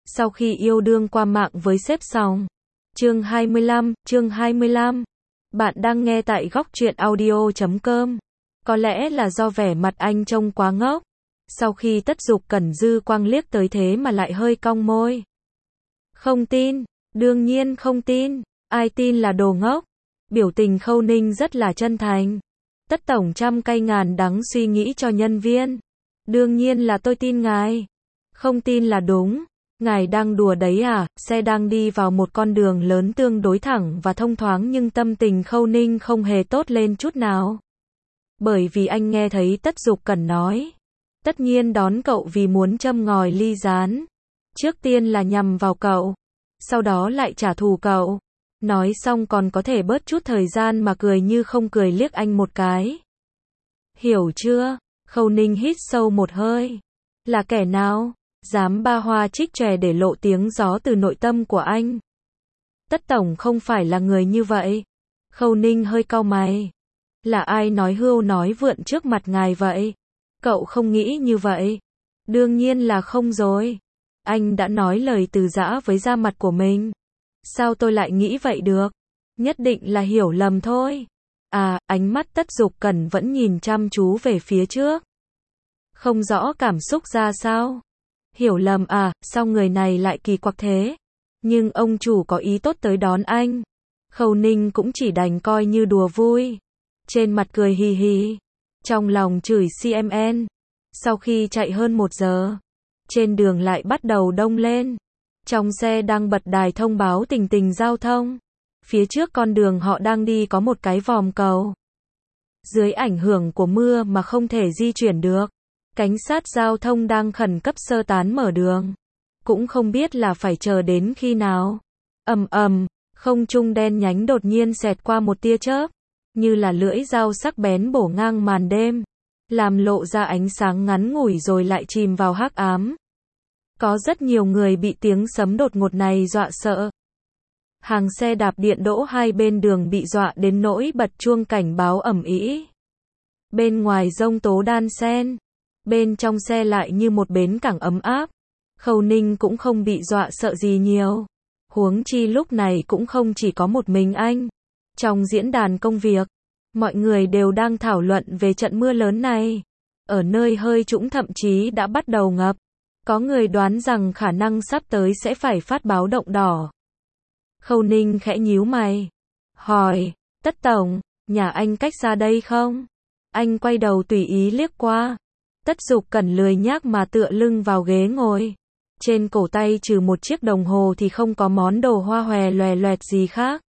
Sau khi yêu đương qua mạng với sếp xong. Chương 25. Bạn đang nghe tại góc truyện audio.com. Có lẽ là do vẻ mặt anh trông quá ngốc. Sau khi Tất Dục Cẩn dư quang liếc tới thế mà lại hơi cong môi. Không tin, đương nhiên không tin, ai tin là đồ ngốc. Biểu tình Khâu Ninh rất là chân thành. Tất tổng trăm cay ngàn đắng suy nghĩ cho nhân viên. Đương nhiên là tôi tin ngài. Không tin là đúng. Ngài đang đùa đấy à? Xe đang đi vào một con đường lớn tương đối thẳng và thông thoáng nhưng tâm tình Khâu Ninh không hề tốt lên chút nào. Bởi vì anh nghe thấy Tất Dục Cẩn nói. Tất nhiên đón cậu vì muốn châm ngòi ly gián. Trước tiên là nhằm vào cậu. Sau đó lại trả thù cậu. Nói xong còn có thể bớt chút thời gian mà cười như không cười liếc anh một cái. Hiểu chưa? Khâu Ninh hít sâu một hơi. Là kẻ nào? Dám ba hoa trích chòe để lộ tiếng gió từ nội tâm của anh. Tất tổng không phải là người như vậy. Khâu Ninh hơi cau mày. Là ai nói hưu nói vượn trước mặt ngài vậy? Cậu không nghĩ như vậy. Đương nhiên là không rồi. Anh đã nói lời từ giã với da mặt của mình. Sao tôi lại nghĩ vậy được? Nhất định là hiểu lầm thôi. À, ánh mắt Tất Dục Cẩn vẫn nhìn chăm chú về phía trước. Không rõ cảm xúc ra sao. Hiểu lầm à, sao người này lại kỳ quặc thế? Nhưng ông chủ có ý tốt tới đón anh. Khâu Ninh cũng chỉ đành coi như đùa vui. Trên mặt cười hì hì. Trong lòng chửi CMN. Sau khi chạy hơn 1 giờ. Trên đường lại bắt đầu đông lên. Trong xe đang bật đài thông báo tình giao thông. Phía trước con đường họ đang đi có một cái vòm cầu. Dưới ảnh hưởng của mưa mà không thể di chuyển được. Cảnh sát giao thông đang khẩn cấp sơ tán mở đường. Cũng không biết là phải chờ đến khi nào. Không trung đen nhánh đột nhiên xẹt qua một tia chớp. Như là lưỡi dao sắc bén bổ ngang màn đêm. Làm lộ ra ánh sáng ngắn ngủi rồi lại chìm vào hắc ám. Có rất nhiều người bị tiếng sấm đột ngột này dọa sợ. Hàng xe đạp điện đỗ hai bên đường bị dọa đến nỗi bật chuông cảnh báo ầm ĩ. Bên ngoài giông tố đan xen. Bên trong xe lại như một bến cảng ấm áp. Khâu Ninh cũng không bị dọa sợ gì nhiều. Huống chi lúc này cũng không chỉ có một mình anh. Trong diễn đàn công việc, mọi người đều đang thảo luận về trận mưa lớn này. Ở nơi hơi trũng thậm chí đã bắt đầu ngập. Có người đoán rằng khả năng sắp tới sẽ phải phát báo động đỏ. Khâu Ninh khẽ nhíu mày. Hỏi, Tất tổng, nhà anh cách ra đây không? Anh quay đầu tùy ý liếc qua. Tất Dục Cẩn lười nhác mà tựa lưng vào ghế ngồi. Trên cổ tay trừ một chiếc đồng hồ thì không có món đồ hoa hòe loè loẹt gì khác.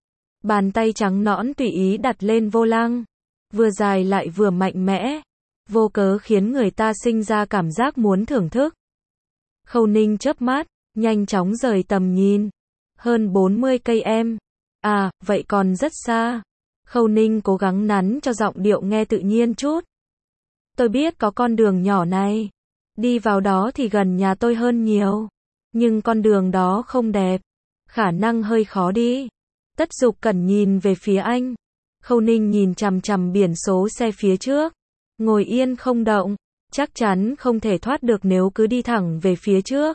Bàn tay trắng nõn tùy ý đặt lên vô lăng. Vừa dài lại vừa mạnh mẽ. Vô cớ khiến người ta sinh ra cảm giác muốn thưởng thức. Khâu Ninh chớp mắt, nhanh chóng rời tầm nhìn. Hơn 40 cây em. À, vậy còn rất xa. Khâu Ninh cố gắng nắn cho giọng điệu nghe tự nhiên chút. Tôi biết có con đường nhỏ này. Đi vào đó thì gần nhà tôi hơn nhiều. Nhưng con đường đó không đẹp. Khả năng hơi khó đi. Tất Dục Cẩn nhìn về phía anh. Khâu Ninh nhìn chằm chằm biển số xe phía trước. Ngồi yên không động. Chắc chắn không thể thoát được nếu cứ đi thẳng về phía trước.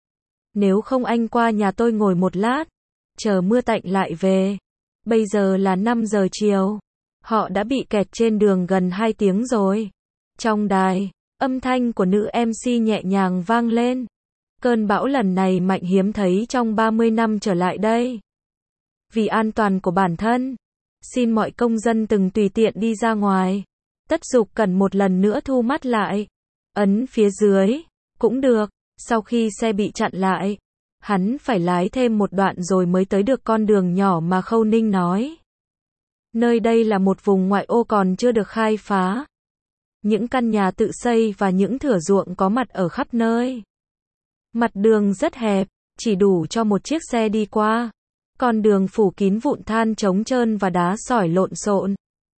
Nếu không anh qua nhà tôi ngồi một lát. Chờ mưa tạnh lại về. Bây giờ là 5 giờ chiều. Họ đã bị kẹt trên đường gần 2 tiếng rồi. Trong đài, âm thanh của nữ MC nhẹ nhàng vang lên. Cơn bão lần này mạnh hiếm thấy trong 30 năm trở lại đây. Vì an toàn của bản thân, xin mọi công dân từng tùy tiện đi ra ngoài. Tất Dục Cẩn một lần nữa thu mắt lại. Ấn phía dưới, cũng được. Sau khi xe bị chặn lại, hắn phải lái thêm một đoạn rồi mới tới được con đường nhỏ mà Khâu Ninh nói. Nơi đây là một vùng ngoại ô còn chưa được khai phá. Những căn nhà tự xây và những thửa ruộng có mặt ở khắp nơi. Mặt đường rất hẹp, chỉ đủ cho một chiếc xe đi qua. Con đường phủ kín vụn than trống trơn và đá sỏi lộn xộn.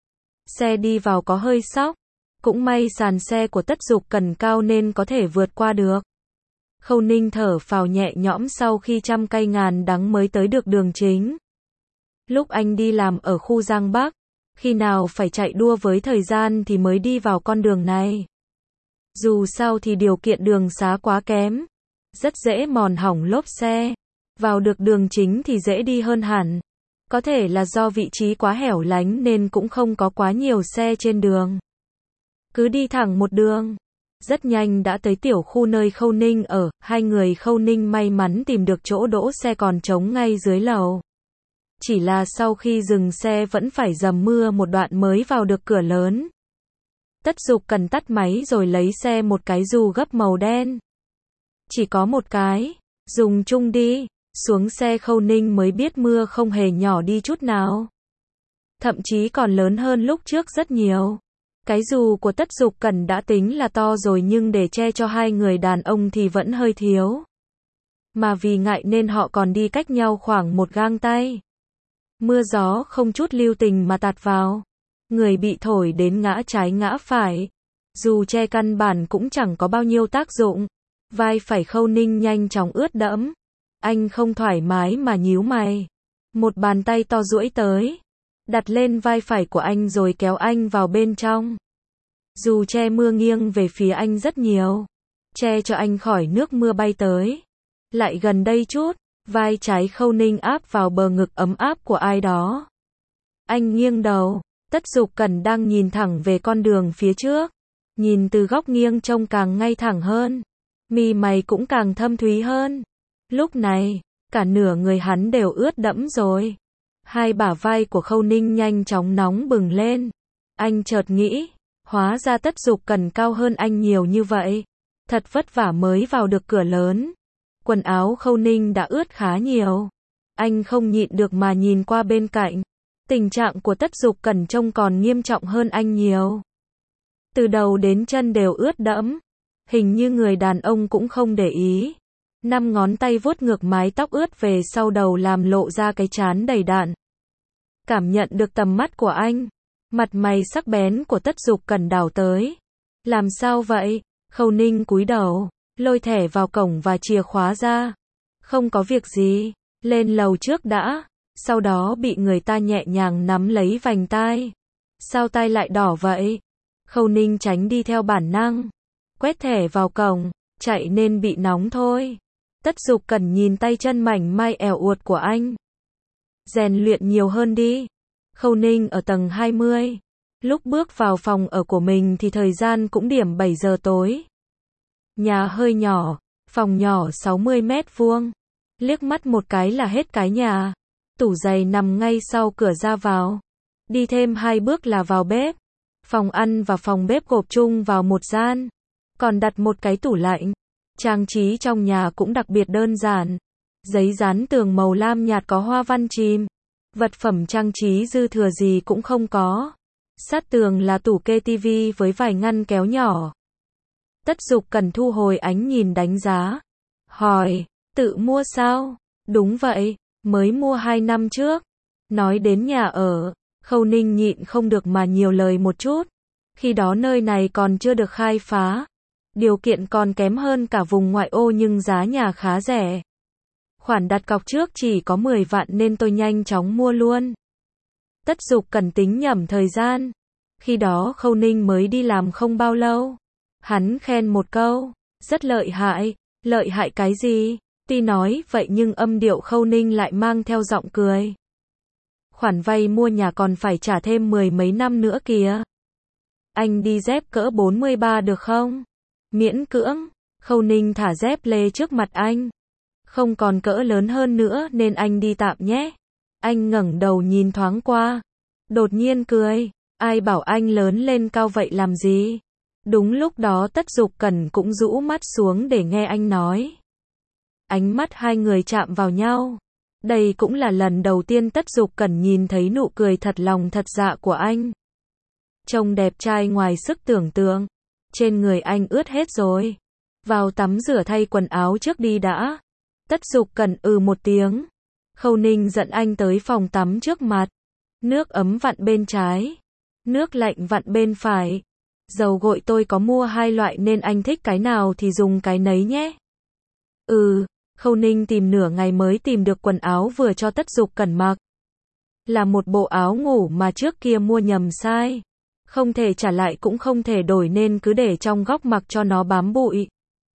Xe đi vào có hơi xóc. Cũng may sàn xe của Tất Dục Cẩn cao nên có thể vượt qua được. Khâu Ninh thở phào nhẹ nhõm sau khi trăm cay ngàn đắng mới tới được đường chính. Lúc anh đi làm ở khu Giang Bắc, khi nào phải chạy đua với thời gian thì mới đi vào con đường này. Dù sao thì điều kiện đường xá quá kém. rất dễ mòn hỏng lốp xe. Vào được đường chính thì dễ đi hơn hẳn. Có thể là do vị trí quá hẻo lánh nên cũng không có quá nhiều xe trên đường. Cứ đi thẳng một đường. Rất nhanh đã tới tiểu khu nơi Khâu Ninh ở, hai người Khâu Ninh may mắn tìm được chỗ đỗ xe còn trống ngay dưới lầu. Chỉ là sau khi dừng xe vẫn phải dầm mưa một đoạn mới vào được cửa lớn. Tất Dục cần tắt máy rồi lấy xe một cái dù gấp màu đen. Chỉ có một cái, dùng chung đi. Xuống xe Khâu Ninh mới biết mưa không hề nhỏ đi chút nào. Thậm chí còn lớn hơn lúc trước rất nhiều. Cái dù của Tất Dục Cần đã tính là to rồi nhưng để che cho hai người đàn ông thì vẫn hơi thiếu. Mà vì ngại nên họ còn đi cách nhau khoảng một gang tay. Mưa gió không chút lưu tình mà tạt vào. Người bị thổi đến ngã trái ngã phải. Dù che căn bản cũng chẳng có bao nhiêu tác dụng. Vai phải Khâu Ninh nhanh chóng ướt đẫm. Anh không thoải mái mà nhíu mày. Một bàn tay to duỗi tới. Đặt lên vai phải của anh rồi kéo anh vào bên trong. Dù che mưa nghiêng về phía anh rất nhiều. Che cho anh khỏi nước mưa bay tới. Lại gần đây chút. Vai trái Khâu Ninh áp vào bờ ngực ấm áp của ai đó. Anh nghiêng đầu. Tất Dục Cần đang nhìn thẳng về con đường phía trước. Nhìn từ góc nghiêng trông càng ngay thẳng hơn. Mi mày cũng càng thâm thúy hơn. Lúc này, cả nửa người hắn đều ướt đẫm rồi. Hai bả vai của Khâu Ninh nhanh chóng nóng bừng lên. Anh chợt nghĩ, hóa ra Tất Dục Cần cao hơn anh nhiều như vậy. Thật vất vả mới vào được cửa lớn. Quần áo Khâu Ninh đã ướt khá nhiều. Anh không nhịn được mà nhìn qua bên cạnh. Tình trạng của Tất Dục Cần trông còn nghiêm trọng hơn anh nhiều. Từ đầu đến chân đều ướt đẫm. Hình như người đàn ông cũng không để ý. 5 ngón tay vuốt ngược mái tóc ướt về sau đầu làm lộ ra cái trán đầy đạn. Cảm nhận được tầm mắt của anh. Mặt mày sắc bén của Tất Dục Cần đảo tới. Làm sao vậy? Khâu Ninh cúi đầu, lôi thẻ vào cổng và chìa khóa ra. Không có việc gì, lên lầu trước đã. Sau đó bị người ta nhẹ nhàng nắm lấy vành tai. Sao tai lại đỏ vậy? Khâu Ninh tránh đi theo bản năng. Quét thẻ vào cổng, chạy nên bị nóng thôi. Tất Dục Cần nhìn tay chân mảnh mai ẻo uột của anh. Rèn luyện nhiều hơn đi. Khâu Ninh ở tầng 20. Lúc bước vào phòng ở của mình thì thời gian cũng điểm 7 giờ tối. Nhà hơi nhỏ, phòng nhỏ 60 mét vuông. Liếc mắt một cái là hết cái nhà. Tủ giày nằm ngay sau cửa ra vào. Đi thêm 2 bước là vào bếp. Phòng ăn và phòng bếp gộp chung vào một gian. Còn đặt một cái tủ lạnh. Trang trí trong nhà cũng đặc biệt đơn giản. Giấy dán tường màu lam nhạt có hoa văn chìm. Vật phẩm trang trí dư thừa gì cũng không có. Sát tường là tủ kê tivi với vài ngăn kéo nhỏ. Tất Dục Cần thu hồi ánh nhìn đánh giá. Hỏi, tự mua sao? Đúng vậy, mới mua 2 năm trước. Nói đến nhà ở, Khâu Ninh nhịn không được mà nhiều lời một chút. Khi đó nơi này còn chưa được khai phá. Điều kiện còn kém hơn cả vùng ngoại ô nhưng giá nhà khá rẻ. Khoản đặt cọc trước chỉ có 10 vạn nên tôi nhanh chóng mua luôn. Tất Dục Cần tính nhẩm thời gian. Khi đó Khâu Ninh mới đi làm không bao lâu. Hắn khen một câu, rất lợi hại cái gì? Tuy nói vậy nhưng âm điệu Khâu Ninh lại mang theo giọng cười. Khoản vay mua nhà còn phải trả thêm 10 mấy năm nữa kìa. Anh đi dép cỡ 43 được không? Miễn cưỡng. Khâu Ninh thả dép lê trước mặt anh. Không còn cỡ lớn hơn nữa nên anh đi tạm nhé. Anh ngẩng đầu nhìn thoáng qua. Đột nhiên cười. Ai bảo anh lớn lên cao vậy làm gì? Đúng lúc đó Tất Dục Cần cũng rũ mắt xuống để nghe anh nói. Ánh mắt hai người chạm vào nhau. Đây cũng là lần đầu tiên Tất Dục Cần nhìn thấy nụ cười thật lòng thật dạ của anh. Trông đẹp trai ngoài sức tưởng tượng. Trên người anh ướt hết rồi. Vào tắm rửa thay quần áo trước đi đã. Tất Dục Cần một tiếng. Khâu Ninh dẫn anh tới phòng tắm trước mặt. Nước ấm vặn bên trái. Nước lạnh vặn bên phải. Dầu gội tôi có mua 2 loại nên anh thích cái nào thì dùng cái nấy nhé. Khâu Ninh tìm nửa ngày mới tìm được quần áo vừa cho Tất Dục Cần mặc. Là một bộ áo ngủ mà trước kia mua nhầm size. Không thể trả lại cũng không thể đổi nên cứ để trong góc mặc cho nó bám bụi.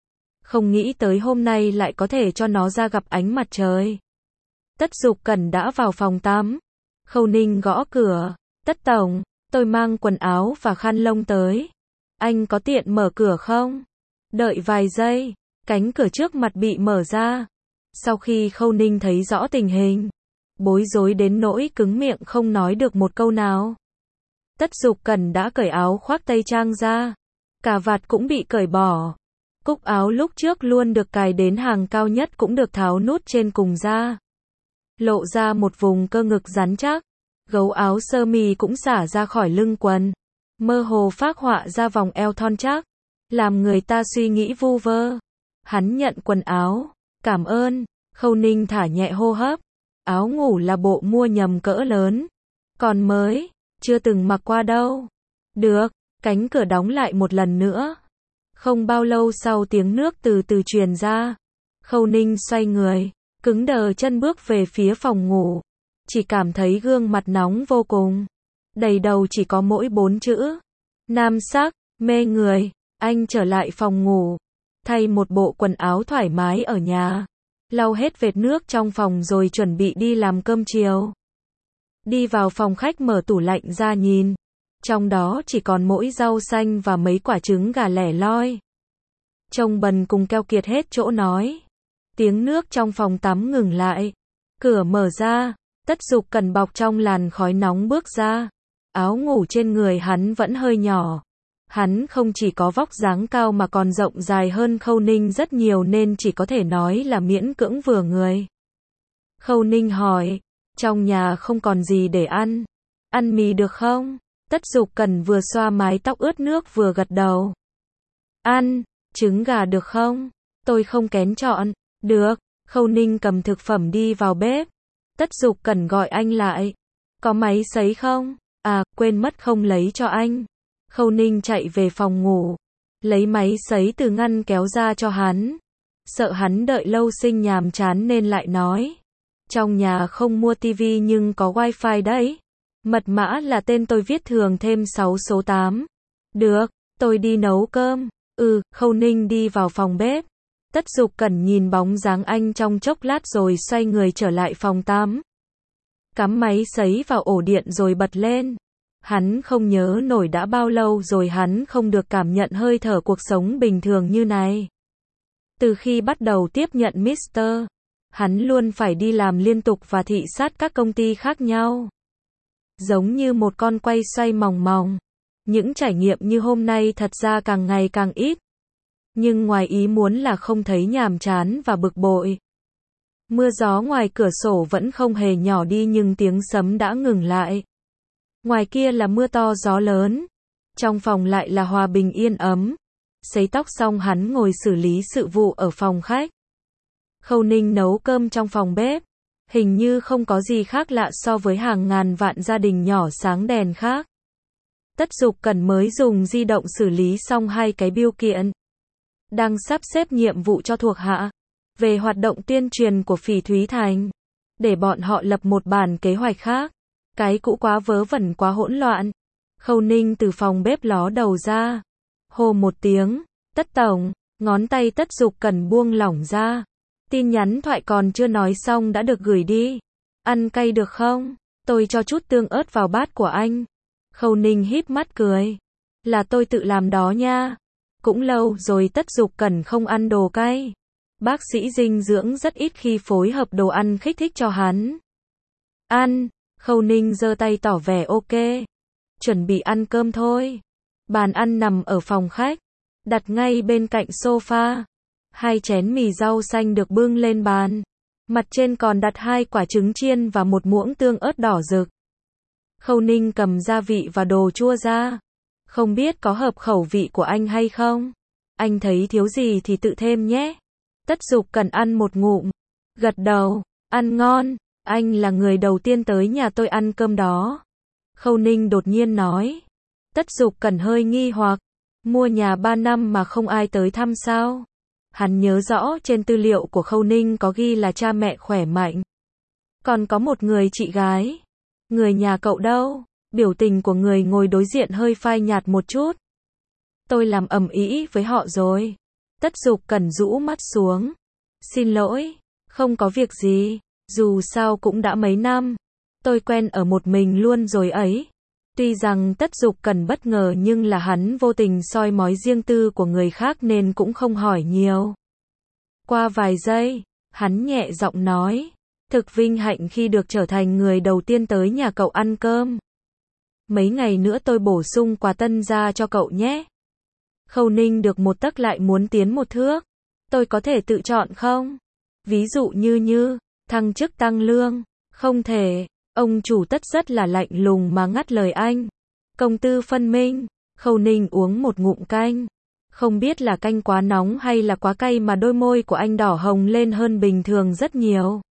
Không nghĩ tới hôm nay lại có thể cho nó ra gặp ánh mặt trời. Tất Dục Cẩn đã vào phòng tắm. Khâu Ninh gõ cửa. Tất tổng, tôi mang quần áo và khăn lông tới. Anh có tiện mở cửa không? Đợi vài giây, cánh cửa trước mặt bị mở ra. Sau khi Khâu Ninh thấy rõ tình hình, bối rối đến nỗi cứng miệng không nói được một câu nào. Tất Dục Cẩn đã cởi áo khoác tây trang ra. Cà vạt cũng bị cởi bỏ. Cúc áo lúc trước luôn được cài đến hàng cao nhất cũng được tháo nút trên cùng ra. Lộ ra một vùng cơ ngực rắn chắc. Gấu áo sơ mi cũng xả ra khỏi lưng quần. Mơ hồ phác họa ra vòng eo thon chắc. Làm người ta suy nghĩ vu vơ. Hắn nhận quần áo. Cảm ơn. Khâu Ninh thả nhẹ hô hấp. Áo ngủ là bộ mua nhầm cỡ lớn. Còn mới. Chưa từng mặc qua đâu. Được. Cánh cửa đóng lại một lần nữa. Không bao lâu sau tiếng nước từ từ truyền ra. Khâu Ninh xoay người. Cứng đờ chân bước về phía phòng ngủ. Chỉ cảm thấy gương mặt nóng vô cùng. Đầy đầu chỉ có mỗi 4 chữ. Nam sắc, mê người. Anh trở lại phòng ngủ. Thay một bộ quần áo thoải mái ở nhà. Lau hết vệt nước trong phòng rồi chuẩn bị đi làm cơm chiều. Đi vào phòng khách mở tủ lạnh ra nhìn. Trong đó chỉ còn mỗi rau xanh và mấy quả trứng gà lẻ loi. Trông bần cùng keo kiệt hết chỗ nói. Tiếng nước trong phòng tắm ngừng lại. Cửa mở ra. Tất Dục Cẩn bọc trong làn khói nóng bước ra. Áo ngủ trên người hắn vẫn hơi nhỏ. Hắn không chỉ có vóc dáng cao mà còn rộng dài hơn Khâu Ninh rất nhiều nên chỉ có thể nói là miễn cưỡng vừa người. Khâu Ninh hỏi. Trong nhà không còn gì để ăn. Ăn mì được không? Tất Dục Cẩn vừa xoa mái tóc ướt nước vừa gật đầu. Ăn. Trứng gà được không? Tôi không kén chọn. Được. Khâu Ninh cầm thực phẩm đi vào bếp. Tất Dục Cẩn gọi anh lại. Có máy sấy không? À, quên mất không lấy cho anh. Khâu Ninh chạy về phòng ngủ. Lấy máy sấy từ ngăn kéo ra cho hắn. Sợ hắn đợi lâu sinh nhàm chán nên lại nói. Trong nhà không mua tivi nhưng có wifi đấy. Mật mã là tên tôi viết thường thêm 6 số 8. Được, tôi đi nấu cơm. Khâu Ninh đi vào phòng bếp. Tất Dục Cẩn nhìn bóng dáng anh trong chốc lát rồi xoay người trở lại phòng tắm. Cắm máy sấy vào ổ điện rồi bật lên. Hắn không nhớ nổi đã bao lâu rồi hắn không được cảm nhận hơi thở cuộc sống bình thường như này. Từ khi bắt đầu tiếp nhận Mr. Hắn luôn phải đi làm liên tục và thị sát các công ty khác nhau. Giống như một con quay xoay mòng mòng. Những trải nghiệm như hôm nay thật ra càng ngày càng ít. Nhưng ngoài ý muốn là không thấy nhàm chán và bực bội. Mưa gió ngoài cửa sổ vẫn không hề nhỏ đi nhưng tiếng sấm đã ngừng lại. Ngoài kia là mưa to gió lớn. Trong phòng lại là hòa bình yên ấm. Sấy tóc xong hắn ngồi xử lý sự vụ ở phòng khách. Khâu Ninh nấu cơm trong phòng bếp. Hình như không có gì khác lạ so với hàng ngàn vạn gia đình nhỏ sáng đèn khác. Tất Dục Cẩn mới dùng di động xử lý xong 2 cái bưu kiện. Đang sắp xếp nhiệm vụ cho thuộc hạ. Về hoạt động tuyên truyền của Phỉ Thúy Thành. Để bọn họ lập một bản kế hoạch khác. Cái cũ quá vớ vẩn quá hỗn loạn. Khâu Ninh từ phòng bếp ló đầu ra. Hô một tiếng. Tất tổng. Ngón tay Tất Dục Cẩn buông lỏng ra. Tin nhắn thoại còn chưa nói xong đã được gửi đi. Ăn cay được không? Tôi cho chút tương ớt vào bát của anh. Khâu Ninh híp mắt cười. Là tôi tự làm đó nha. Cũng lâu rồi Tất Dục Cẩn không ăn đồ cay. Bác sĩ dinh dưỡng rất ít khi phối hợp đồ ăn kích thích cho hắn. Ăn. Khâu Ninh giơ tay tỏ vẻ ok. Chuẩn bị ăn cơm thôi. Bàn ăn nằm ở phòng khách. Đặt ngay bên cạnh sofa. 2 chén mì rau xanh được bưng lên bàn. Mặt trên còn đặt 2 quả trứng chiên và một muỗng tương ớt đỏ rực. Khâu Ninh cầm gia vị và đồ chua ra. Không biết có hợp khẩu vị của anh hay không? Anh thấy thiếu gì thì tự thêm nhé. Tất Dục Cẩn ăn một ngụm. Gật đầu. Ăn ngon. Anh là người đầu tiên tới nhà tôi ăn cơm đó. Khâu Ninh đột nhiên nói. Tất Dục Cẩn hơi nghi hoặc. Mua nhà 3 năm mà không ai tới thăm sao? Hắn nhớ rõ trên tư liệu của Khâu Ninh có ghi là cha mẹ khỏe mạnh. Còn có một người chị gái. Người nhà cậu đâu? Biểu tình của người ngồi đối diện hơi phai nhạt một chút. Tôi làm ầm ĩ với họ rồi. Tất Dục Cẩn rũ mắt xuống. Xin lỗi, không có việc gì, dù sao cũng đã mấy năm. Tôi quen ở một mình luôn rồi ấy. Tuy rằng Tất Dục Cẩn bất ngờ nhưng là hắn vô tình soi mói riêng tư của người khác nên cũng không hỏi nhiều. Qua vài giây, hắn nhẹ giọng nói, thực vinh hạnh khi được trở thành người đầu tiên tới nhà cậu ăn cơm. Mấy ngày nữa tôi bổ sung quà tân gia cho cậu nhé. Khâu Ninh được một tấc lại muốn tiến một thước. Tôi có thể tự chọn không? Ví dụ như thăng chức tăng lương. Không thể. Ông chủ Tất rất là lạnh lùng mà ngắt lời anh. Công tư phân minh. Khâu Ninh uống một ngụm canh. Không biết là canh quá nóng hay là quá cay mà đôi môi của anh đỏ hồng lên hơn bình thường rất nhiều.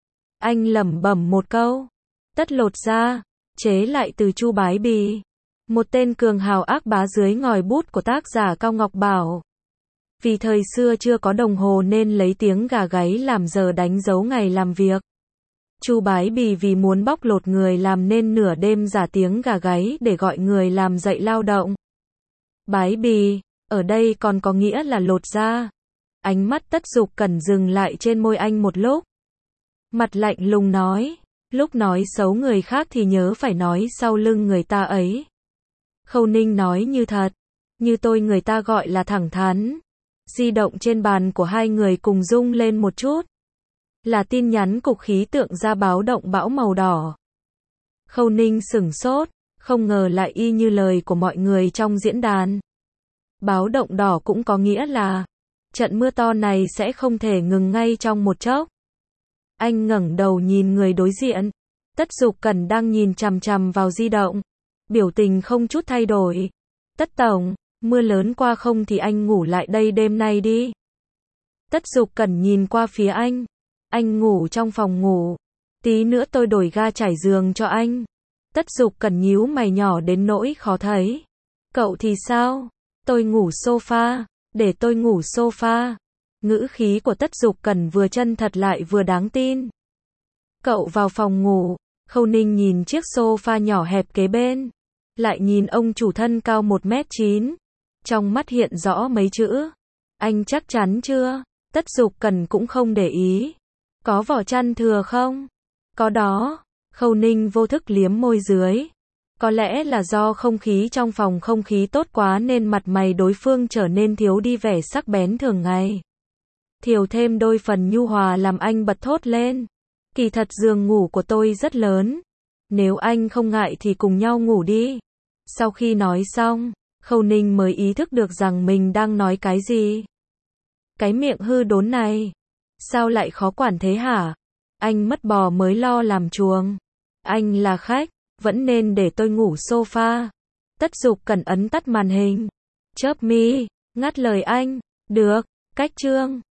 Anh lẩm bẩm một câu. Tất lột ra. Chế lại từ Chu Bái Bì. Một tên cường hào ác bá dưới ngòi bút của tác giả Cao Ngọc Bảo. Vì thời xưa chưa có đồng hồ nên lấy tiếng gà gáy làm giờ đánh dấu ngày làm việc. Chu Bái Bì vì muốn bóc lột người làm nên nửa đêm giả tiếng gà gáy để gọi người làm dậy lao động. Bái Bì, ở đây còn có nghĩa là lột da. Ánh mắt Tất Dục Cẩn dừng lại trên môi anh một lúc. Mặt lạnh lùng nói, lúc nói xấu người khác thì nhớ phải nói sau lưng người ta ấy. Khâu Ninh nói như thật, như tôi người ta gọi là thẳng thắn. Di động trên bàn của hai người cùng rung lên một chút. Là tin nhắn cục khí tượng ra báo động bão màu đỏ. Khâu Ninh sửng sốt, không ngờ lại y như lời của mọi người trong diễn đàn. Báo động đỏ cũng có nghĩa là trận mưa to này sẽ không thể ngừng ngay trong một chốc. Anh ngẩng đầu nhìn người đối diện. Tất Dục Cẩn đang nhìn chằm chằm vào di động. Biểu tình không chút thay đổi. Tất tổng, mưa lớn qua không thì anh ngủ lại đây đêm nay đi. Tất Dục Cẩn nhìn qua phía anh. Anh ngủ trong phòng ngủ. Tí nữa tôi đổi ga trải giường cho anh. Tất Dục Cẩn nhíu mày nhỏ đến nỗi khó thấy. Cậu thì sao? Tôi ngủ sofa. Để tôi ngủ sofa. Ngữ khí của Tất Dục Cẩn vừa chân thật lại vừa đáng tin. Cậu vào phòng ngủ. Khâu Ninh nhìn chiếc sofa nhỏ hẹp kế bên. Lại nhìn ông chủ thân cao 1m9. Trong mắt hiện rõ mấy chữ. Anh chắc chắn chưa? Tất Dục Cẩn cũng không để ý. Có vỏ chăn thừa không? Có đó. Khâu Ninh vô thức liếm môi dưới. Có lẽ là do không khí trong phòng không khí tốt quá nên mặt mày đối phương trở nên thiếu đi vẻ sắc bén thường ngày. Thiểu thêm đôi phần nhu hòa làm anh bật thốt lên. Kỳ thật giường ngủ của tôi rất lớn. Nếu anh không ngại thì cùng nhau ngủ đi. Sau khi nói xong, Khâu Ninh mới ý thức được rằng mình đang nói cái gì. Cái miệng hư đốn này. Sao lại khó quản thế hả? Anh mất bò mới lo làm chuồng. Anh là khách, vẫn nên để tôi ngủ sofa. Tất Dục Cẩn ấn tắt màn hình. Chớp mi, ngắt lời anh. Được, cách chương.